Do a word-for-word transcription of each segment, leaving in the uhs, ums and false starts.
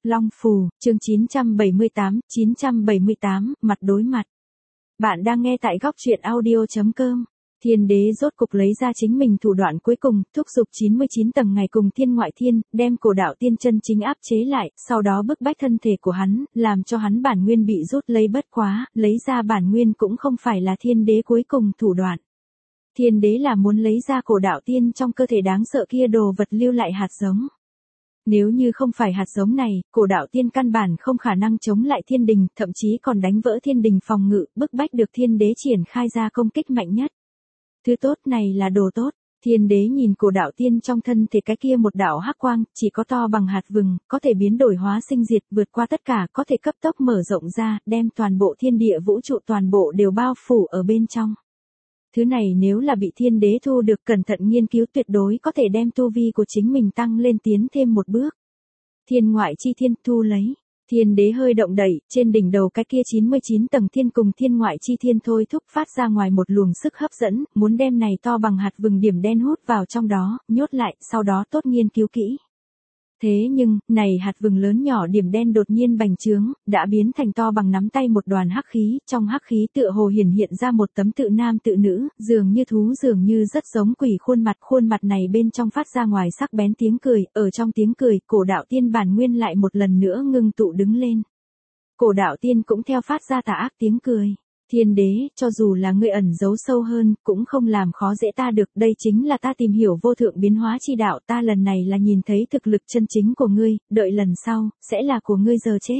Long Phù, chương chín trăm bảy mươi tám, chín trăm bảy mươi tám, mặt đối mặt. Bạn đang nghe tại góc truyện audio chấm com. Thiên đế rốt cục lấy ra chính mình thủ đoạn cuối cùng, thúc giục chín mươi chín tầng ngày cùng thiên ngoại thiên, đem cổ đạo tiên chân chính áp chế lại, sau đó bức bách thân thể của hắn, làm cho hắn bản nguyên bị rút lấy bất quá, lấy ra bản nguyên cũng không phải là thiên đế cuối cùng thủ đoạn. Thiên đế là muốn lấy ra cổ đạo tiên trong cơ thể đáng sợ kia đồ vật lưu lại hạt giống. Nếu như không phải hạt giống này, cổ đạo tiên căn bản không khả năng chống lại thiên đình, thậm chí còn đánh vỡ thiên đình phòng ngự, bức bách được thiên đế triển khai ra công kích mạnh nhất. Thứ tốt này là đồ tốt, thiên đế nhìn cổ đạo tiên trong thân thể cái kia một đạo hắc quang, chỉ có to bằng hạt vừng, có thể biến đổi hóa sinh diệt, vượt qua tất cả, có thể cấp tốc mở rộng ra, đem toàn bộ thiên địa vũ trụ toàn bộ đều bao phủ ở bên trong. Thứ này nếu là bị thiên đế thu được cẩn thận nghiên cứu tuyệt đối có thể đem tu vi của chính mình tăng lên tiến thêm một bước. Thiên ngoại chi thiên thu lấy. Thiên đế hơi động đẩy, trên đỉnh đầu cái kia chín mươi chín tầng thiên cùng thiên ngoại chi thiên thôi thúc phát ra ngoài một luồng sức hấp dẫn, muốn đem này to bằng hạt vừng điểm đen hút vào trong đó, nhốt lại, sau đó tốt nghiên cứu kỹ. Thế nhưng, này hạt vừng lớn nhỏ điểm đen đột nhiên bành trướng, đã biến thành to bằng nắm tay một đoàn hắc khí, trong hắc khí tựa hồ hiển hiện ra một tấm tự nam tự nữ, dường như thú dường như rất giống quỷ khuôn mặt, khuôn mặt này bên trong phát ra ngoài sắc bén tiếng cười, ở trong tiếng cười, cổ đạo tiên bản nguyên lại một lần nữa ngưng tụ đứng lên. Cổ đạo tiên cũng theo phát ra tà ác tiếng cười. Thiên đế, cho dù là ngươi ẩn giấu sâu hơn, cũng không làm khó dễ ta được, đây chính là ta tìm hiểu vô thượng biến hóa chi đạo, ta lần này là nhìn thấy thực lực chân chính của ngươi, đợi lần sau, sẽ là của ngươi giờ chết.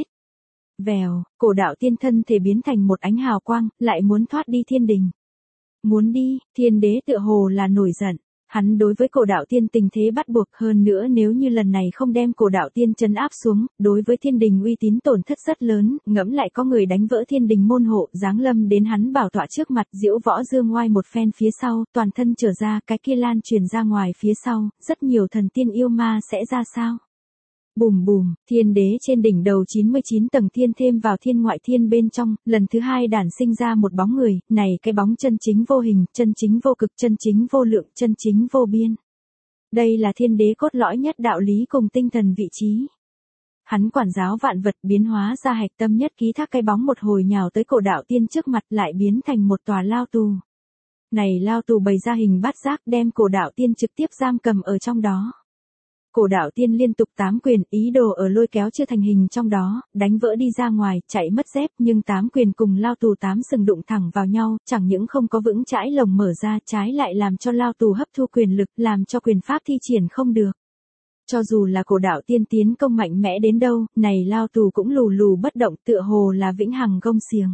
Vèo, cổ đạo tiên thân thể biến thành một ánh hào quang, lại muốn thoát đi thiên đình. Muốn đi, thiên đế tựa hồ là nổi giận. Hắn đối với cổ đạo tiên tình thế bắt buộc, hơn nữa nếu như lần này không đem cổ đạo tiên trấn áp xuống, đối với thiên đình uy tín tổn thất rất lớn, ngẫm lại có người đánh vỡ thiên đình môn hộ, giáng lâm đến hắn bảo tọa trước mặt, diễu võ dương ngoai một phen phía sau, toàn thân trở ra, cái kia lan truyền ra ngoài phía sau, rất nhiều thần tiên yêu ma sẽ ra sao? Bùm bùm, thiên đế trên đỉnh đầu chín mươi chín tầng thiên thêm vào thiên ngoại thiên bên trong, lần thứ hai đản sinh ra một bóng người, này cái bóng chân chính vô hình, chân chính vô cực, chân chính vô lượng, chân chính vô biên. Đây là thiên đế cốt lõi nhất đạo lý cùng tinh thần vị trí. Hắn quản giáo vạn vật biến hóa ra hạch tâm nhất ký thác cái bóng một hồi nhào tới cổ đạo tiên trước mặt lại biến thành một tòa lao tù. Này lao tù bày ra hình bát giác đem cổ đạo tiên trực tiếp giam cầm ở trong đó. Cổ đạo tiên liên tục tám quyền, ý đồ ở lôi kéo chưa thành hình trong đó, đánh vỡ đi ra ngoài, chạy mất dép, nhưng tám quyền cùng lao tù tám sừng đụng thẳng vào nhau, chẳng những không có vững chãi lồng mở ra, trái lại làm cho lao tù hấp thu quyền lực, làm cho quyền pháp thi triển không được. Cho dù là cổ đạo tiên tiến công mạnh mẽ đến đâu, này lao tù cũng lù lù bất động, tựa hồ là vĩnh hằng gông xiềng.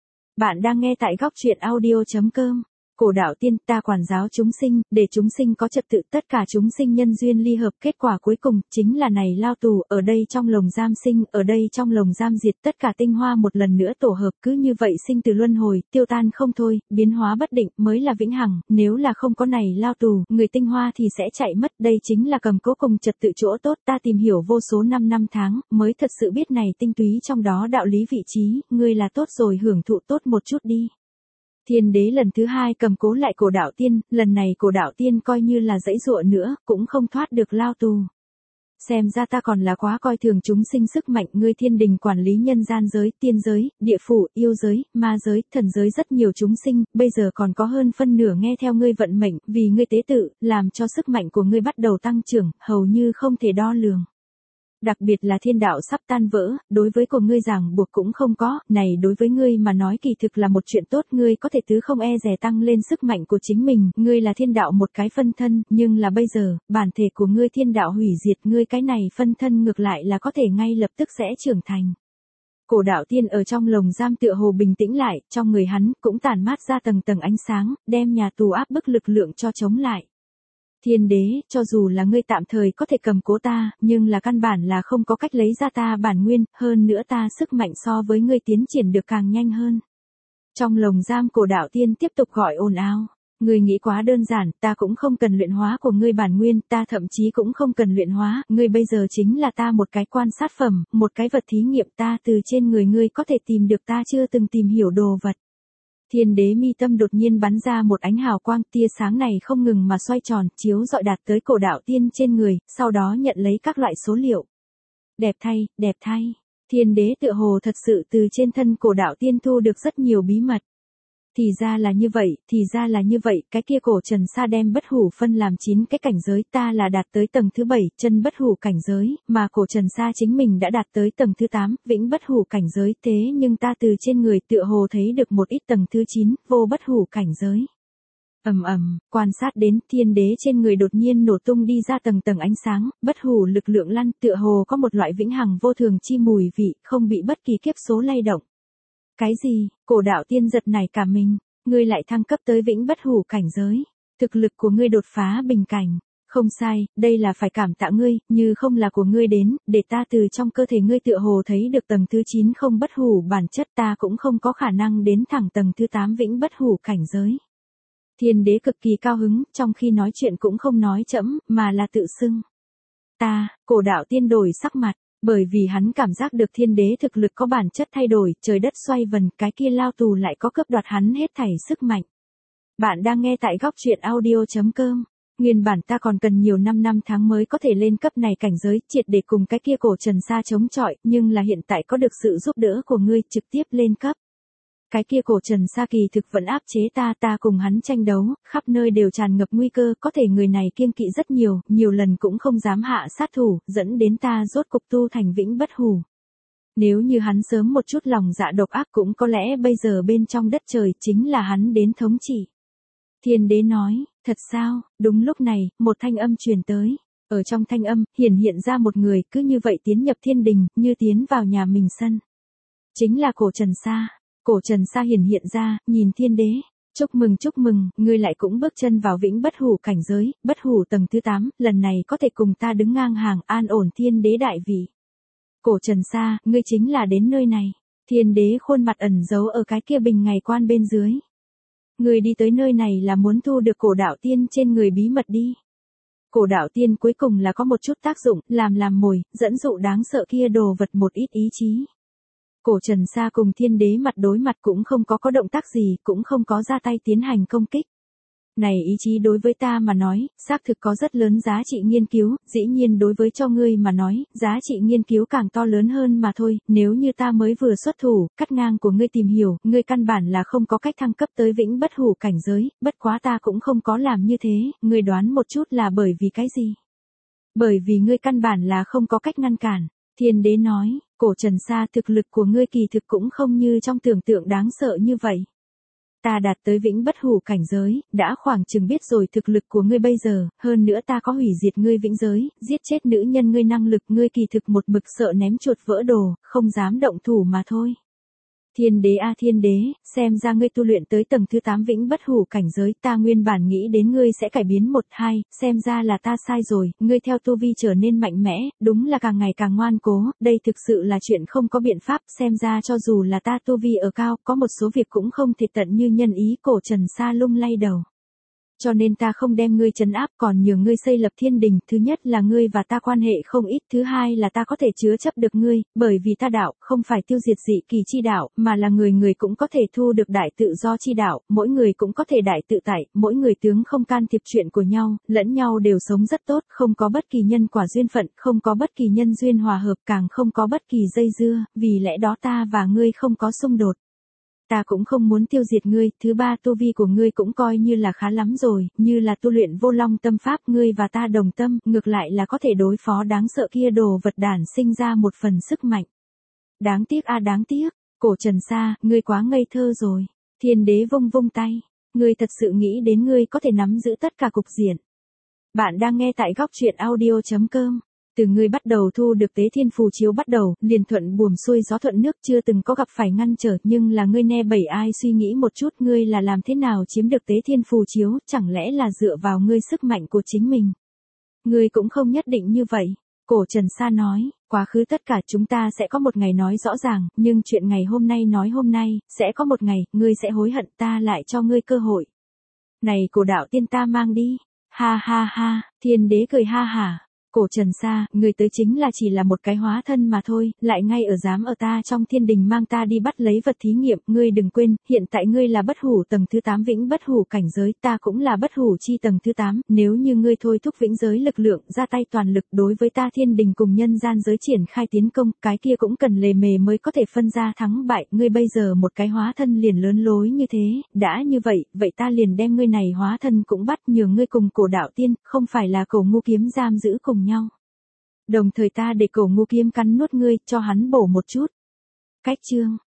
Bạn đang nghe tại góc truyện audio chấm com. Cổ đạo tiên, ta quản giáo chúng sinh, để chúng sinh có trật tự, tất cả chúng sinh nhân duyên ly hợp, kết quả cuối cùng, chính là này lao tù, ở đây trong lồng giam sinh, ở đây trong lồng giam diệt, tất cả tinh hoa một lần nữa tổ hợp, cứ như vậy sinh từ luân hồi, tiêu tan không thôi, biến hóa bất định, mới là vĩnh hằng, nếu là không có này lao tù, người tinh hoa thì sẽ chạy mất, đây chính là cầm cố cùng trật tự chỗ tốt, ta tìm hiểu vô số năm năm tháng, mới thật sự biết này tinh túy trong đó đạo lý vị trí, ngươi là tốt rồi hưởng thụ tốt một chút đi. Thiên đế lần thứ hai cầm cố lại cổ đạo tiên, lần này cổ đạo tiên coi như là dãy dụa nữa, cũng không thoát được lao tù. Xem ra ta còn là quá coi thường chúng sinh sức mạnh, ngươi thiên đình quản lý nhân gian giới, tiên giới, địa phủ, yêu giới, ma giới, thần giới rất nhiều chúng sinh, bây giờ còn có hơn phân nửa nghe theo ngươi vận mệnh, vì ngươi tế tự, làm cho sức mạnh của ngươi bắt đầu tăng trưởng, hầu như không thể đo lường. Đặc biệt là thiên đạo sắp tan vỡ, đối với của ngươi ràng buộc cũng không có, này đối với ngươi mà nói kỳ thực là một chuyện tốt, ngươi có thể tứ không e dè tăng lên sức mạnh của chính mình, ngươi là thiên đạo một cái phân thân, nhưng là bây giờ, bản thể của ngươi thiên đạo hủy diệt, ngươi cái này phân thân ngược lại là có thể ngay lập tức sẽ trưởng thành. Cổ đạo tiên ở trong lồng giam tựa hồ bình tĩnh lại, trong người hắn cũng tản mát ra tầng tầng ánh sáng, đem nhà tù áp bức lực lượng cho chống lại. Thiên đế, cho dù là ngươi tạm thời có thể cầm cố ta, nhưng là căn bản là không có cách lấy ra ta bản nguyên, hơn nữa ta sức mạnh so với ngươi tiến triển được càng nhanh hơn. Trong lồng giam cổ đạo tiên tiếp tục gọi ồn ào. Ngươi nghĩ quá đơn giản, ta cũng không cần luyện hóa của ngươi bản nguyên, ta thậm chí cũng không cần luyện hóa, ngươi bây giờ chính là ta một cái quan sát phẩm, một cái vật thí nghiệm, ta từ trên người ngươi có thể tìm được ta chưa từng tìm hiểu đồ vật. Thiên đế mi tâm đột nhiên bắn ra một ánh hào quang, tia sáng này không ngừng mà xoay tròn, chiếu rọi đạt tới cổ đạo tiên trên người, sau đó nhận lấy các loại số liệu. Đẹp thay, đẹp thay. Thiên đế tựa hồ thật sự từ trên thân cổ đạo tiên thu được rất nhiều bí mật. Thì ra là như vậy, thì ra là như vậy, cái kia cổ Trần Sa đem bất hủ phân làm chín cái cảnh giới, ta là đạt tới tầng thứ bảy, chân bất hủ cảnh giới, mà cổ Trần Sa chính mình đã đạt tới tầng thứ tám, vĩnh bất hủ cảnh giới, thế nhưng ta từ trên người tựa hồ thấy được một ít tầng thứ chín, vô bất hủ cảnh giới. Ầm ầm, quan sát đến, thiên đế trên người đột nhiên nổ tung đi ra tầng tầng ánh sáng, bất hủ lực lượng lăn, tựa hồ có một loại vĩnh hằng vô thường chi mùi vị, không bị bất kỳ kiếp số lay động. Cái gì? Cổ đạo tiên giật nảy cả mình, ngươi lại thăng cấp tới vĩnh bất hủ cảnh giới, thực lực của ngươi đột phá bình cảnh. Không sai, đây là phải cảm tạ ngươi, như không là của ngươi đến, để ta từ trong cơ thể ngươi tựa hồ thấy được tầng thứ chín không bất hủ bản chất, ta cũng không có khả năng đến thẳng tầng thứ tám vĩnh bất hủ cảnh giới. Thiên đế cực kỳ cao hứng, trong khi nói chuyện cũng không nói chẫm, mà là tự xưng. Ta, cổ đạo tiên đổi sắc mặt, bởi vì hắn cảm giác được thiên đế thực lực có bản chất thay đổi, trời đất xoay vần, cái kia lao tù lại có cướp đoạt hắn hết thảy sức mạnh. Bạn đang nghe tại góc truyện audio chấm com. Nguyên bản ta còn cần nhiều năm năm tháng mới có thể lên cấp này cảnh giới, triệt để cùng cái kia cổ Trần Sa chống chọi, nhưng là hiện tại có được sự giúp đỡ của ngươi, trực tiếp lên cấp. Cái kia cổ Trần Sa kỳ thực vẫn áp chế ta, ta cùng hắn tranh đấu, khắp nơi đều tràn ngập nguy cơ, có thể người này kiêng kỵ rất nhiều, nhiều lần cũng không dám hạ sát thủ, dẫn đến ta rốt cục tu thành vĩnh bất hủ. Nếu như hắn sớm một chút lòng dạ độc ác cũng có lẽ bây giờ bên trong đất trời chính là hắn đến thống trị. Thiên đế nói, thật sao? Đúng lúc này, một thanh âm truyền tới. Ở trong thanh âm, hiển hiện ra một người, cứ như vậy tiến nhập thiên đình, như tiến vào nhà mình sân. Chính là cổ Trần Sa. Cổ Trần Sa hiển hiện ra, nhìn thiên đế. Chúc mừng chúc mừng, ngươi lại cũng bước chân vào vĩnh bất hủ cảnh giới, bất hủ tầng thứ tám, lần này có thể cùng ta đứng ngang hàng, an ổn thiên đế đại vị. Cổ Trần Sa, ngươi chính là đến nơi này. Thiên đế khuôn mặt ẩn giấu ở cái kia bình ngày quan bên dưới. Ngươi đi tới nơi này là muốn thu được cổ đạo tiên trên người bí mật đi. Cổ đạo tiên cuối cùng là có một chút tác dụng, làm làm mồi, dẫn dụ đáng sợ kia đồ vật một ít ý chí. Cổ Trần Sa cùng thiên đế mặt đối mặt cũng không có có động tác gì, cũng không có ra tay tiến hành công kích. Này ý chí đối với ta mà nói, xác thực có rất lớn giá trị nghiên cứu, dĩ nhiên đối với cho ngươi mà nói, giá trị nghiên cứu càng to lớn hơn mà thôi, nếu như ta mới vừa xuất thủ, cắt ngang của ngươi tìm hiểu, ngươi căn bản là không có cách thăng cấp tới vĩnh bất hủ cảnh giới, bất quá ta cũng không có làm như thế, ngươi đoán một chút là bởi vì cái gì? Bởi vì ngươi căn bản là không có cách ngăn cản. Thiên đế nói, cổ Trần Sa thực lực của ngươi kỳ thực cũng không như trong tưởng tượng đáng sợ như vậy. Ta đạt tới vĩnh bất hủ cảnh giới, đã khoảng chừng biết rồi thực lực của ngươi bây giờ, hơn nữa ta có hủy diệt ngươi vĩnh giới, giết chết nữ nhân ngươi năng lực, ngươi kỳ thực một mực sợ ném chuột vỡ đồ, không dám động thủ mà thôi. Thiên đế a thiên đế, xem ra ngươi tu luyện tới tầng thứ tám vĩnh bất hủ cảnh giới, ta nguyên bản nghĩ đến ngươi sẽ cải biến một hai, xem ra là ta sai rồi, ngươi theo tu vi trở nên mạnh mẽ, đúng là càng ngày càng ngoan cố, đây thực sự là chuyện không có biện pháp, xem ra cho dù là ta tu vi ở cao, có một số việc cũng không thể tận như nhân ý. Cổ Trần Sa lung lay đầu. Cho nên ta không đem ngươi trấn áp, còn nhờ ngươi xây lập thiên đình, thứ nhất là ngươi và ta quan hệ không ít, thứ hai là ta có thể chứa chấp được ngươi, bởi vì ta đạo, không phải tiêu diệt dị kỳ chi đạo, mà là người người cũng có thể thu được đại tự do chi đạo, mỗi người cũng có thể đại tự tại, mỗi người tướng không can thiệp chuyện của nhau, lẫn nhau đều sống rất tốt, không có bất kỳ nhân quả duyên phận, không có bất kỳ nhân duyên hòa hợp, càng không có bất kỳ dây dưa, vì lẽ đó ta và ngươi không có xung đột. Ta cũng không muốn tiêu diệt ngươi, thứ ba tu vi của ngươi cũng coi như là khá lắm rồi, như là tu luyện vô long tâm pháp, ngươi và ta đồng tâm, ngược lại là có thể đối phó đáng sợ kia đồ vật đản sinh ra một phần sức mạnh. Đáng tiếc a đáng tiếc, cổ Trần Sa, ngươi quá ngây thơ rồi. Thiên đế vung vung tay, ngươi thật sự nghĩ đến ngươi có thể nắm giữ tất cả cục diện. Bạn đang nghe tại góc truyện audio chấm com. Từ ngươi bắt đầu thu được tế thiên phù chiếu bắt đầu, liền thuận buồm xuôi gió thuận nước, chưa từng có gặp phải ngăn trở, nhưng là ngươi ne bảy ai suy nghĩ một chút, ngươi là làm thế nào chiếm được tế thiên phù chiếu, chẳng lẽ là dựa vào ngươi sức mạnh của chính mình? Ngươi cũng không nhất định như vậy. Cổ Trần Sa nói, quá khứ tất cả chúng ta sẽ có một ngày nói rõ ràng, nhưng chuyện ngày hôm nay nói hôm nay, sẽ có một ngày, ngươi sẽ hối hận, ta lại cho ngươi cơ hội. Này cổ đạo tiên ta mang đi. Ha ha ha, thiên đế cười ha hả. Cổ Trần Sa, người tới chính là chỉ là một cái hóa thân mà thôi, lại ngay ở dám ở ta trong thiên đình mang ta đi bắt lấy vật thí nghiệm, ngươi đừng quên, hiện tại ngươi là bất hủ tầng thứ tám vĩnh bất hủ cảnh giới, ta cũng là bất hủ chi tầng thứ tám, nếu như ngươi thôi thúc vĩnh giới lực lượng, ra tay toàn lực đối với ta thiên đình cùng nhân gian giới triển khai tiến công, cái kia cũng cần lề mề mới có thể phân ra thắng bại, ngươi bây giờ một cái hóa thân liền lớn lối như thế, đã như vậy, vậy ta liền đem ngươi này hóa thân cũng bắt nhường ngươi cùng cổ đạo tiên, không phải là cổ ngu kiếm giam giữ cùng nhau. Đồng thời ta để cổ ngu kiếm cắn nuốt ngươi, cho hắn bổ một chút. Cách chương